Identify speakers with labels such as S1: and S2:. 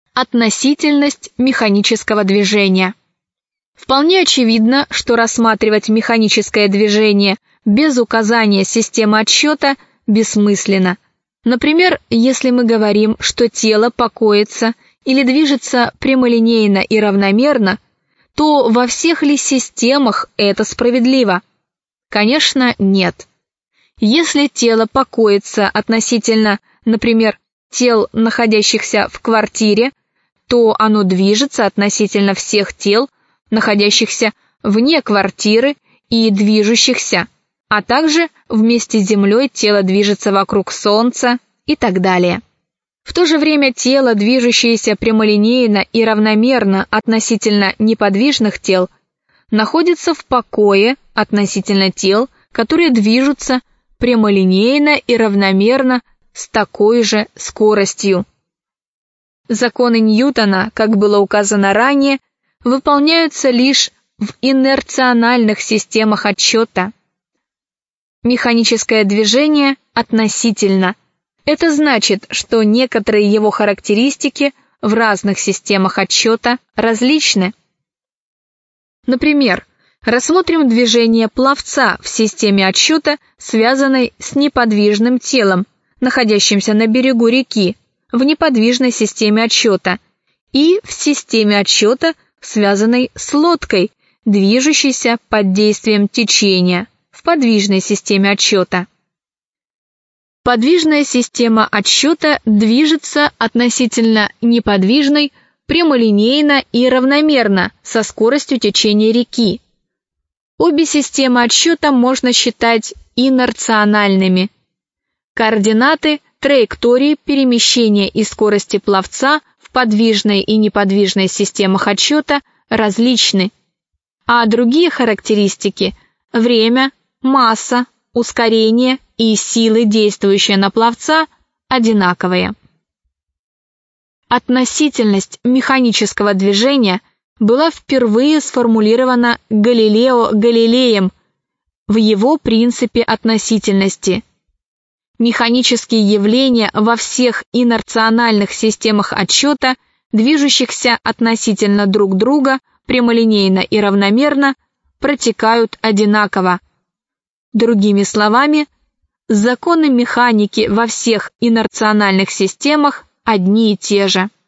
S1: Относительность механического движения. Вполне очевидно, что рассматривать механическое движение без указания системы отсчета бессмысленно. Например, если мы говорим, что тело покоится или движется прямолинейно и равномерно, то во всех ли системах это справедливо? Конечно, нет. Если тело покоится относительно, например, тел, находящихся в квартире, то оно движется относительно всех тел, находящихся вне квартиры и движущихся, а также вместе с Землей тело движется вокруг Солнца и так далее. В то же время тело, движущееся прямолинейно и равномерно относительно неподвижных тел, находится в покое относительно тел, которые движутся прямолинейно и равномерно с такой же скоростью. Законы Ньютона, как было указано ранее, выполняются лишь в инерциональных системах отсчета. Механическое движение относительно. Это значит, что некоторые его характеристики в разных системах отсчета различны. Например, рассмотрим движение пловца в системе отсчета, связанной с неподвижным телом, находящимся на берегу реки, в неподвижной системе отсчета, и в системе отсчета, связанной с лодкой, движущейся под действием течения, в подвижной системе отсчета. Подвижная система отсчета движется относительно неподвижной прямолинейно и равномерно со скоростью течения реки. Обе системы отсчета можно считать инерциональными. Координаты траектории перемещения и скорости пловца в подвижной и неподвижной системах отсчета различны, а другие характеристики – время, масса, ускорение и силы, действующие на пловца, одинаковые. Относительность механического движения была впервые сформулирована Галилео Галилеем в его принципе относительности. Механические явления во всех инерциональных системах отсчета, движущихся относительно друг друга прямолинейно и равномерно, протекают одинаково. Другими словами, законы механики во всех инерциональных системах одни и те же.